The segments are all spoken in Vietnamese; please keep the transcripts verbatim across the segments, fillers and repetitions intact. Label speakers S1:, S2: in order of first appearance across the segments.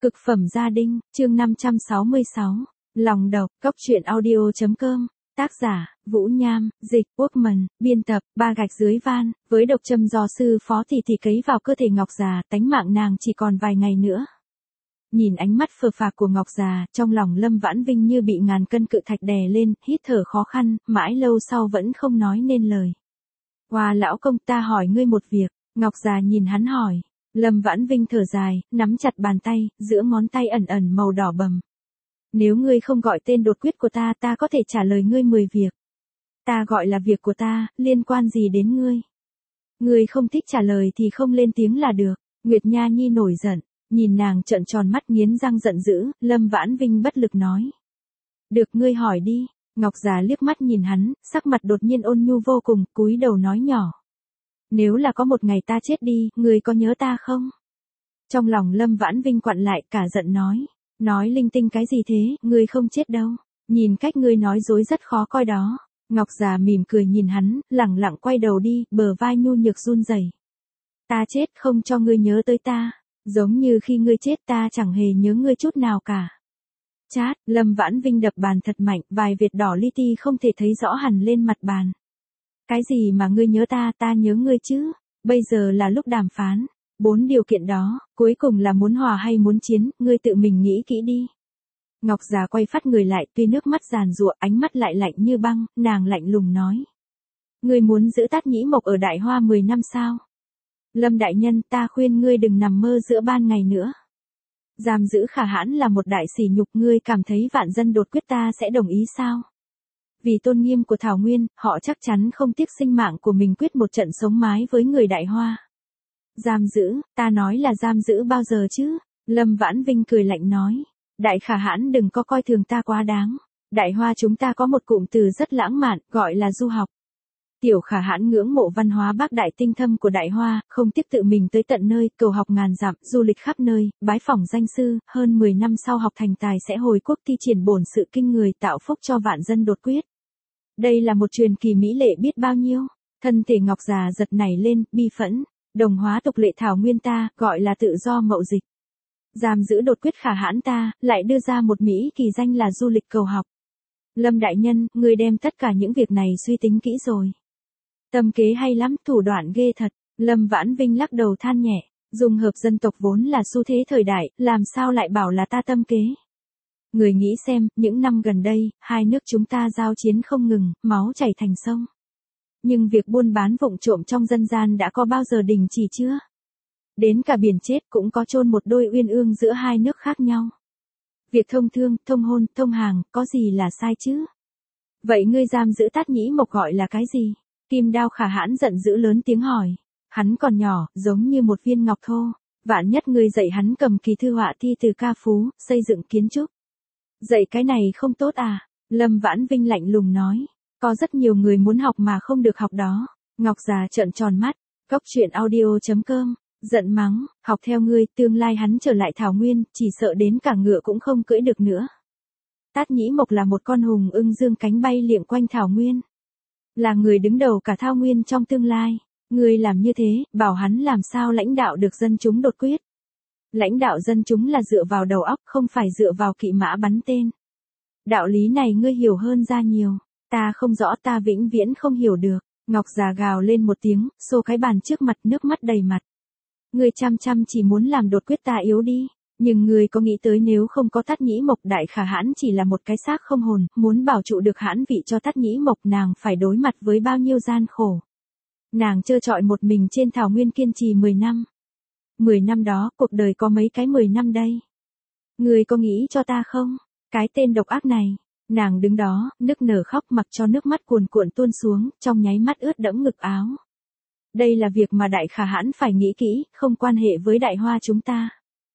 S1: Cực phẩm gia đình, chương năm trăm sáu mươi sáu. Lòng độc, Cốc truyện audio chấm com. Tác giả, Vũ Nham, dịch, Workman, biên tập, Ba Gạch Dưới Van. Với độc châm do sư phó thì thì cấy vào cơ thể Ngọc già, tánh mạng nàng chỉ còn vài ngày nữa. Nhìn ánh mắt phờ phạc của Ngọc già, trong lòng Lâm Vãn Vinh như bị ngàn cân cự thạch đè lên, hít thở khó khăn, mãi lâu sau vẫn không nói nên lời. Hoa lão công, ta hỏi ngươi một việc. Ngọc già nhìn hắn hỏi. Lâm Vãn Vinh thở dài, nắm chặt bàn tay, giữa ngón tay ẩn ẩn màu đỏ bầm. Nếu ngươi không gọi tên đột quyết của ta, ta có thể trả lời ngươi mười việc. Ta gọi là việc của ta, liên quan gì đến ngươi? Ngươi không thích trả lời thì không lên tiếng là được. Nguyệt Nha Nhi nổi giận, nhìn nàng trợn tròn mắt nghiến răng giận dữ, Lâm Vãn Vinh bất lực nói. Được, ngươi hỏi đi. Ngọc già liếc mắt nhìn hắn, sắc mặt đột nhiên ôn nhu vô cùng, cúi đầu nói nhỏ. Nếu là có một ngày ta chết đi, ngươi có nhớ ta không? Trong lòng Lâm Vãn Vinh quặn lại, cả giận nói. Nói linh tinh cái gì thế, ngươi không chết đâu. Nhìn cách ngươi nói dối rất khó coi đó. Ngọc già mỉm cười nhìn hắn, lẳng lặng quay đầu đi, bờ vai nhu nhược run rẩy. Ta chết không cho ngươi nhớ tới ta. Giống như khi ngươi chết ta chẳng hề nhớ ngươi chút nào cả. Chát, Lâm Vãn Vinh đập bàn thật mạnh, vài vệt đỏ li ti không thể thấy rõ hẳn lên mặt bàn. Cái gì mà ngươi nhớ ta, ta nhớ ngươi chứ, bây giờ là lúc đàm phán. Bốn điều kiện đó, cuối cùng là muốn hòa hay muốn chiến, ngươi tự mình nghĩ kỹ đi. Ngọc già quay phát người lại, tuy nước mắt giàn giụa, ánh mắt lại lạnh như băng, nàng lạnh lùng nói. Ngươi muốn giữ Tát Nhĩ Mộc ở Đại Hoa mười năm sao? Lâm đại nhân, ta khuyên ngươi đừng nằm mơ giữa ban ngày nữa. Giam giữ Khả Hãn là một đại sỉ nhục, ngươi cảm thấy vạn dân đột quyết ta sẽ đồng ý sao? Vì tôn nghiêm của Thảo Nguyên, họ chắc chắn không tiếc sinh mạng của mình quyết một trận sống mái với người Đại Hoa. Giam giữ, ta nói là giam giữ bao giờ chứ? Lâm Vãn Vinh cười lạnh nói. Đại Khả Hãn đừng có coi thường ta quá đáng. Đại Hoa chúng ta có một cụm từ rất lãng mạn, gọi là du học. Tiểu Khả Hãn ngưỡng mộ văn hóa bác đại tinh thâm của Đại Hoa, không tiếc tự mình tới tận nơi, cầu học ngàn dặm, du lịch khắp nơi, bái phỏng danh sư, hơn mười năm sau học thành tài sẽ hồi quốc thi triển bổn sự kinh người, tạo phúc cho vạn dân đột quyết. Đây là một truyền kỳ mỹ lệ biết bao nhiêu. Thân thể Ngọc già giật nảy lên, bi phẫn. Đồng hóa tục lệ Thảo Nguyên ta, gọi là tự do mậu dịch. Giam giữ đột quyết Khả Hãn ta, lại đưa ra một mỹ kỳ danh là du lịch cầu học. Lâm đại nhân, người đem tất cả những việc này suy tính kỹ rồi. Tâm kế hay lắm, thủ đoạn ghê thật. Lâm Vãn Vinh lắc đầu than nhẹ. Dùng hợp dân tộc vốn là xu thế thời đại, làm sao lại bảo là ta tâm kế. Người nghĩ xem, những năm gần đây, hai nước chúng ta giao chiến không ngừng, máu chảy thành sông. Nhưng việc buôn bán vụng trộm trong dân gian đã có bao giờ đình chỉ chưa? Đến cả biển chết cũng có chôn một đôi uyên ương giữa hai nước khác nhau. Việc thông thương, thông hôn, thông hàng, có gì là sai chứ? Vậy ngươi giam giữ Tát Nhĩ Mộc gọi là cái gì? Kim Đao Khả Hãn giận dữ lớn tiếng hỏi. Hắn còn nhỏ, giống như một viên ngọc thô. Vạn nhất ngươi dạy hắn cầm kỳ thư họa thi từ ca phú, xây dựng kiến trúc. Dạy cái này không tốt à? Lâm Vãn Vinh lạnh lùng nói. Có rất nhiều người muốn học mà không được học đó. Ngọc già trợn tròn mắt. Cốc truyện audio chấm com. Giận mắng, học theo ngươi, tương lai hắn trở lại Thảo Nguyên, chỉ sợ đến cả ngựa cũng không cưỡi được nữa. Tát Nhĩ Mộc là một con hùng ưng dương cánh bay liệng quanh Thảo Nguyên. Là người đứng đầu cả Thao Nguyên trong tương lai. Ngươi làm như thế, bảo hắn làm sao lãnh đạo được dân chúng đột quyết. Lãnh đạo dân chúng là dựa vào đầu óc, không phải dựa vào kỵ mã bắn tên. Đạo lý này ngươi hiểu hơn ra nhiều. Ta không rõ, ta vĩnh viễn không hiểu được. Ngọc già gào lên một tiếng, xô cái bàn trước mặt, nước mắt đầy mặt. Ngươi chăm chăm chỉ muốn làm đột quyết ta yếu đi. Nhưng ngươi có nghĩ tới nếu không có Tát Nhĩ Mộc, Đại Khả Hãn chỉ là một cái xác không hồn, muốn bảo trụ được hãn vị cho Tát Nhĩ Mộc nàng phải đối mặt với bao nhiêu gian khổ. Nàng trơ trọi một mình trên Thảo Nguyên kiên trì mười năm. mười năm đó, cuộc đời có mấy cái mười năm đây. Ngươi có nghĩ cho ta không? Cái tên độc ác này. Nàng đứng đó, nức nở khóc mặc cho nước mắt cuồn cuộn tuôn xuống, trong nháy mắt ướt đẫm ngực áo. Đây là việc mà Đại Khả Hãn phải nghĩ kỹ, không quan hệ với Đại Hoa chúng ta.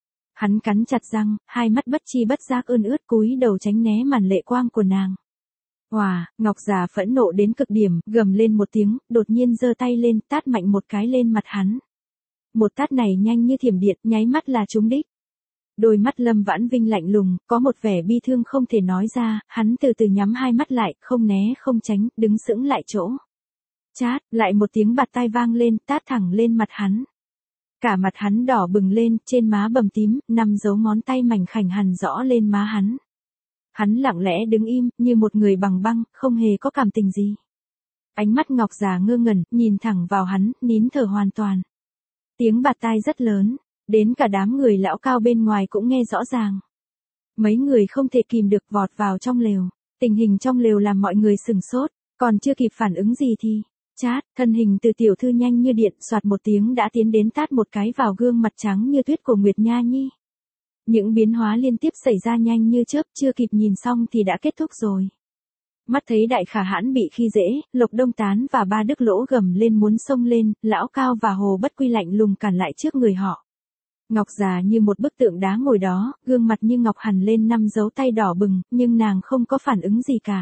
S1: Hắn cắn chặt răng, hai mắt bất chi bất giác ươn ướt cúi đầu tránh né màn lệ quang của nàng. Hòa, Ngọc già phẫn nộ đến cực điểm, gầm lên một tiếng, đột nhiên giơ tay lên, tát mạnh một cái lên mặt hắn. Một tát này nhanh như thiểm điện, nháy mắt là trúng đích. Đôi mắt Lâm Vãn Vinh lạnh lùng, có một vẻ bi thương không thể nói ra, hắn từ từ nhắm hai mắt lại, không né không tránh, đứng sững lại chỗ. Chát, lại một tiếng bạt tai vang lên, tát thẳng lên mặt hắn. Cả mặt hắn đỏ bừng lên, trên má bầm tím, năm dấu ngón tay mảnh khảnh hằn rõ lên má hắn. Hắn lặng lẽ đứng im, như một người bằng băng, không hề có cảm tình gì. Ánh mắt Ngọc già ngơ ngẩn, nhìn thẳng vào hắn, nín thở hoàn toàn. Tiếng bạt tai rất lớn, đến cả đám người lão cao bên ngoài cũng nghe rõ ràng. Mấy người không thể kìm được vọt vào trong lều. Tình hình trong lều làm mọi người sừng sốt, còn chưa kịp phản ứng gì thì, chát, thân hình từ tiểu thư nhanh như điện, soạt một tiếng đã tiến đến tát một cái vào gương mặt trắng như tuyết của Nguyệt Nha Nhi. Những biến hóa liên tiếp xảy ra nhanh như chớp, chưa kịp nhìn xong thì đã kết thúc rồi. Mắt thấy đại khả hãn bị khi dễ, Lộc Đông Tán và ba Đức Lỗ gầm lên muốn xông lên, Lão Cao và Hồ Bất Quy lạnh lùng cản lại trước người họ. Ngọc già như một bức tượng đá ngồi đó, gương mặt như ngọc hằn lên năm dấu tay đỏ bừng, nhưng nàng không có phản ứng gì cả.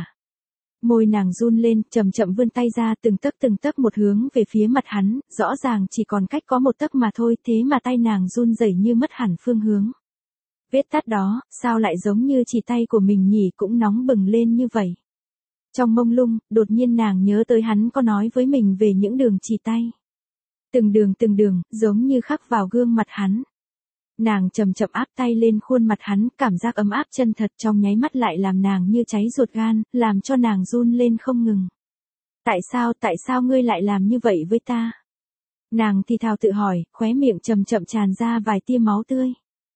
S1: Môi nàng run lên, chậm chậm vươn tay ra từng tấc từng tấc một hướng về phía mặt hắn, rõ ràng chỉ còn cách có một tấc mà thôi, thế mà tay nàng run rẩy như mất hẳn phương hướng. Vết tát đó, sao lại giống như chỉ tay của mình nhỉ, cũng nóng bừng lên như vậy. Trong mông lung, đột nhiên nàng nhớ tới hắn có nói với mình về những đường chỉ tay. Từng đường từng đường, giống như khắc vào gương mặt hắn. Nàng chậm chậm áp tay lên khuôn mặt hắn, cảm giác ấm áp chân thật trong nháy mắt lại làm nàng như cháy ruột gan, làm cho nàng run lên không ngừng. Tại sao, tại sao ngươi lại làm như vậy với ta? Nàng thì thào tự hỏi, khóe miệng chậm chậm tràn ra vài tia máu tươi.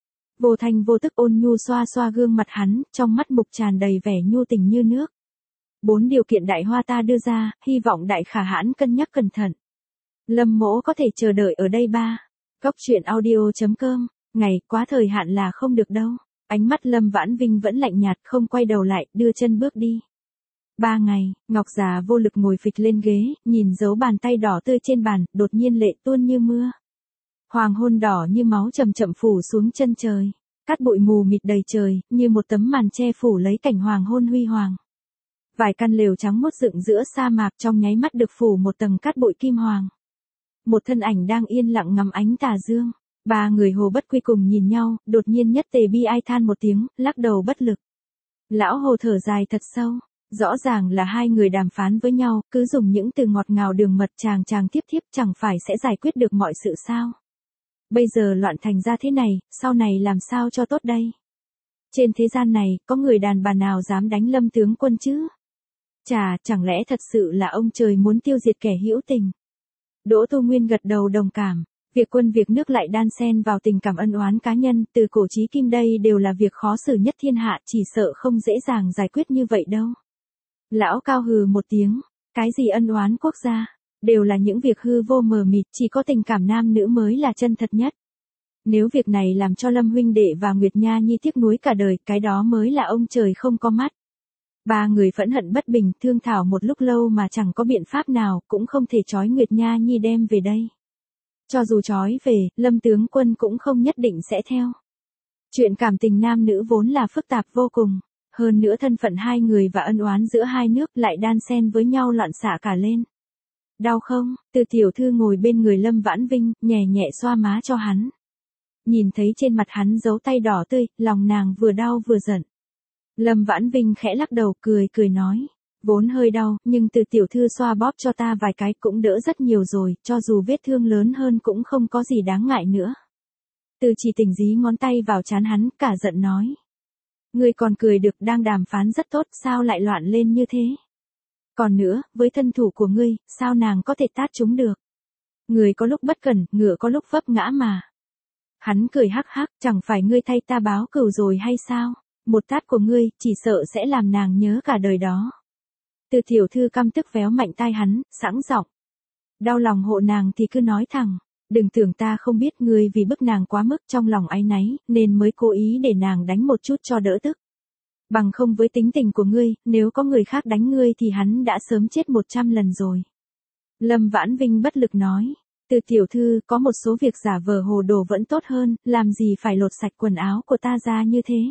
S1: Vô thanh vô tức ôn nhu xoa xoa gương mặt hắn, trong mắt mục tràn đầy vẻ nhu tình như nước. Bốn điều kiện đại hoa ta đưa ra, hy vọng đại khả hãn cân nhắc cẩn thận. Lâm mỗ có thể chờ đợi ở đây ba. Cốc truyện audio chấm com. Ngày, quá thời hạn là không được đâu. Ánh mắt Lâm Vãn Vinh vẫn lạnh nhạt, không quay đầu lại, đưa chân bước đi. Ba ngày, Ngọc già vô lực ngồi phịch lên ghế, nhìn dấu bàn tay đỏ tươi trên bàn, đột nhiên lệ tuôn như mưa. Hoàng hôn đỏ như máu chậm chậm phủ xuống chân trời. Cát bụi mù mịt đầy trời, như một tấm màn che phủ lấy cảnh hoàng hôn huy hoàng. Vài căn lều trắng muốt dựng giữa sa mạc trong nháy mắt được phủ một tầng cát bụi kim hoàng. Một thân ảnh đang yên lặng ngắm ánh tà dương. Ba người Hồ Bất Quy cùng nhìn nhau, đột nhiên nhất tề bi ai than một tiếng, lắc đầu bất lực. Lão Hồ thở dài thật sâu, rõ ràng là hai người đàm phán với nhau, cứ dùng những từ ngọt ngào đường mật chàng chàng tiếp tiếp chẳng phải sẽ giải quyết được mọi sự sao. Bây giờ loạn thành ra thế này, sau này làm sao cho tốt đây? Trên thế gian này, có người đàn bà nào dám đánh Lâm tướng quân chứ? Chà, chẳng lẽ thật sự là ông trời muốn tiêu diệt kẻ hữu tình? Đỗ Tu Nguyên gật đầu đồng cảm. Việc quân việc nước lại đan xen vào tình cảm ân oán cá nhân, từ cổ chí kim đây đều là việc khó xử nhất thiên hạ, chỉ sợ không dễ dàng giải quyết như vậy đâu. Lão Cao hừ một tiếng, cái gì ân oán quốc gia, đều là những việc hư vô mờ mịt, chỉ có tình cảm nam nữ mới là chân thật nhất. Nếu việc này làm cho Lâm huynh đệ và Nguyệt Nha Nhi tiếc nuối cả đời, cái đó mới là ông trời không có mắt. Ba người phẫn hận bất bình, thương thảo một lúc lâu mà chẳng có biện pháp nào, cũng không thể trói Nguyệt Nha Nhi đem về đây. Cho dù trói về, Lâm tướng quân cũng không nhất định sẽ theo. Chuyện cảm tình nam nữ vốn là phức tạp vô cùng, hơn nữa thân phận hai người và ân oán giữa hai nước lại đan xen với nhau loạn xạ cả lên. Đau không? Từ tiểu thư ngồi bên người Lâm Vãn Vinh, nhẹ nhẹ xoa má cho hắn. Nhìn thấy trên mặt hắn dấu tay đỏ tươi, lòng nàng vừa đau vừa giận. Lâm Vãn Vinh khẽ lắc đầu, cười cười nói. Vốn hơi đau, nhưng từ tiểu thư xoa bóp cho ta vài cái cũng đỡ rất nhiều rồi, cho dù vết thương lớn hơn cũng không có gì đáng ngại nữa. Từ chỉ tình dí ngón tay vào trán hắn, cả giận nói. Ngươi còn cười được, đang đàm phán rất tốt, sao lại loạn lên như thế? Còn nữa, với thân thủ của ngươi, sao nàng có thể tát chúng được? Người có lúc bất cẩn, ngựa có lúc vấp ngã mà. Hắn cười hắc hắc, chẳng phải ngươi thay ta báo cừu rồi hay sao? Một tát của ngươi, chỉ sợ sẽ làm nàng nhớ cả đời đó. Từ tiểu thư căm tức véo mạnh tai hắn, sẵn giọng. Đau lòng hộ nàng thì cứ nói thẳng. Đừng tưởng ta không biết ngươi vì bức nàng quá mức trong lòng áy náy, nên mới cố ý để nàng đánh một chút cho đỡ tức. Bằng không với tính tình của ngươi, nếu có người khác đánh ngươi thì hắn đã sớm chết một trăm lần rồi. Lâm Vãn Vinh bất lực nói. Từ tiểu thư, có một số việc giả vờ hồ đồ vẫn tốt hơn, làm gì phải lột sạch quần áo của ta ra như thế.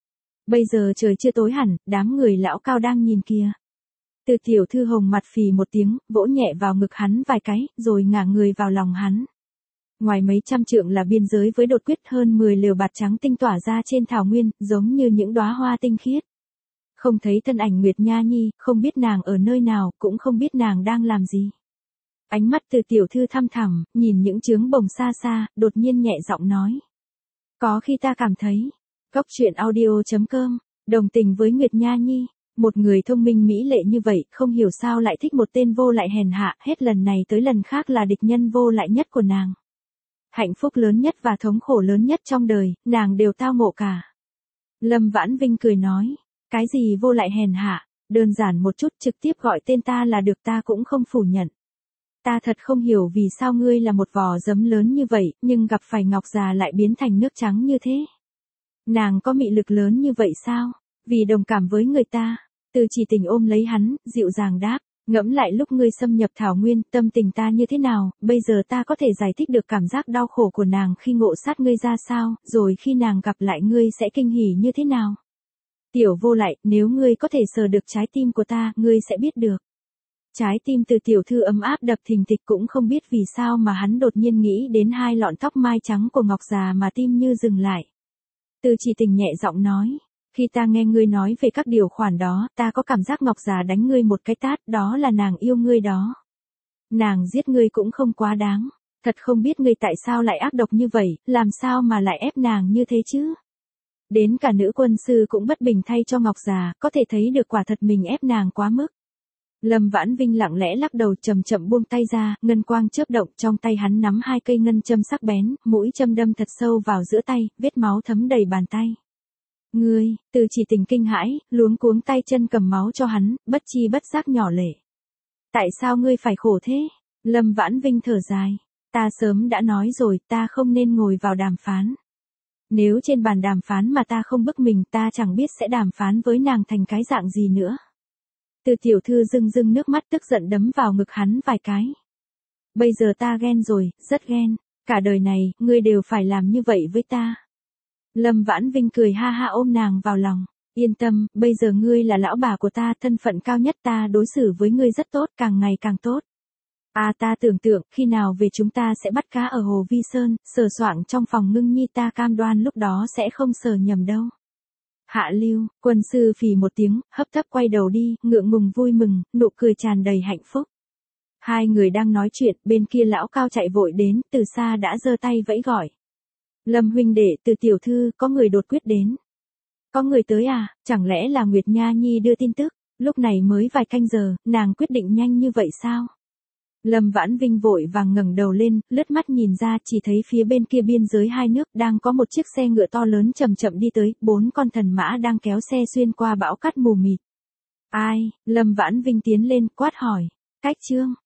S1: Bây giờ trời chưa tối hẳn, đám người lão Cao đang nhìn kìa. Từ tiểu thư hồng mặt phì một tiếng, vỗ nhẹ vào ngực hắn vài cái, rồi ngả người vào lòng hắn. Ngoài mấy trăm trượng là biên giới với đột quyết, hơn mười lều bạt trắng tinh tỏa ra trên thảo nguyên, giống như những đóa hoa tinh khiết. Không thấy thân ảnh Nguyệt Nha Nhi, không biết nàng ở nơi nào, cũng không biết nàng đang làm gì. Ánh mắt Từ tiểu thư thăm thẳm, nhìn những chướng bồng xa xa, đột nhiên nhẹ giọng nói. Có khi ta cảm thấy, Cốc truyện audio.com, đồng tình với Nguyệt Nha Nhi, một người thông minh mỹ lệ như vậy, không hiểu sao lại thích một tên vô lại hèn hạ, hết lần này tới lần khác là địch nhân vô lại nhất của nàng. Hạnh phúc lớn nhất và thống khổ lớn nhất trong đời, nàng đều tao ngộ cả. Lâm Vãn Vinh cười nói, cái gì vô lại hèn hạ, đơn giản một chút, trực tiếp gọi tên ta là được, ta cũng không phủ nhận. Ta thật không hiểu vì sao ngươi là một vò giấm lớn như vậy, nhưng gặp phải Ngọc già lại biến thành nước trắng như thế. Nàng có mị lực lớn như vậy sao? Vì đồng cảm với người ta, Từ Chỉ Tình ôm lấy hắn, dịu dàng đáp, ngẫm lại lúc ngươi xâm nhập Thảo Nguyên, tâm tình ta như thế nào, bây giờ ta có thể giải thích được cảm giác đau khổ của nàng khi ngộ sát ngươi ra sao, rồi khi nàng gặp lại ngươi sẽ kinh hỉ như thế nào. Tiểu vô lại, nếu ngươi có thể sờ được trái tim của ta, ngươi sẽ biết được. Trái tim Từ tiểu thư ấm áp đập thình thịch, cũng không biết vì sao mà hắn đột nhiên nghĩ đến hai lọn tóc mai trắng của Ngọc già mà tim như dừng lại. Từ Chỉ Tình nhẹ giọng nói, khi ta nghe ngươi nói về các điều khoản đó, ta có cảm giác Ngọc già đánh ngươi một cái tát, đó là nàng yêu ngươi đó. Nàng giết ngươi cũng không quá đáng, thật không biết ngươi tại sao lại ác độc như vậy, làm sao mà lại ép nàng như thế chứ. Đến cả nữ quân sư cũng bất bình thay cho Ngọc già, có thể thấy được quả thật mình ép nàng quá mức. Lâm Vãn Vinh lặng lẽ lắc đầu, chậm chậm buông tay ra, ngân quang chớp động, trong tay hắn nắm hai cây ngân châm sắc bén, mũi châm đâm thật sâu vào giữa tay, vết máu thấm đầy bàn tay. Ngươi, Từ Chỉ Tình kinh hãi, luống cuống tay chân cầm máu cho hắn, bất chi bất giác nhỏ lệ. Tại sao ngươi phải khổ thế? Lâm Vãn Vinh thở dài. Ta sớm đã nói rồi, ta không nên ngồi vào đàm phán. Nếu trên bàn đàm phán mà ta không bức mình, ta chẳng biết sẽ đàm phán với nàng thành cái dạng gì nữa. Từ tiểu thư rưng rưng nước mắt, tức giận đấm vào ngực hắn vài cái. Bây giờ ta ghen rồi, rất ghen. Cả đời này, ngươi đều phải làm như vậy với ta. Lâm Vãn Vinh cười ha ha ôm nàng vào lòng. Yên tâm, bây giờ ngươi là lão bà của ta, thân phận cao nhất, ta đối xử với ngươi rất tốt, càng ngày càng tốt. À, ta tưởng tượng, khi nào về chúng ta sẽ bắt cá ở Hồ Vi Sơn, sờ soạng trong phòng Ngưng Nhi, ta cam đoan lúc đó sẽ không sờ nhầm đâu. Hạ lưu, quân sư phì một tiếng, hấp tấp quay đầu đi, ngượng ngùng vui mừng, nụ cười tràn đầy hạnh phúc. Hai người đang nói chuyện, bên kia lão cao chạy vội đến, từ xa đã giơ tay vẫy gọi. Lâm huynh đệ, Từ tiểu thư, có người đột quyết đến. Có người tới à, chẳng lẽ là Nguyệt Nha Nhi đưa tin tức, lúc này mới vài canh giờ, nàng quyết định nhanh như vậy sao? Lâm Vãn Vinh vội vàng ngẩng đầu lên, lướt mắt nhìn ra, chỉ thấy phía bên kia biên giới hai nước đang có một chiếc xe ngựa to lớn chậm chậm đi tới, bốn con thần mã đang kéo xe xuyên qua bão cát mù mịt. Ai? Lâm Vãn Vinh tiến lên, quát hỏi. Cách Trương,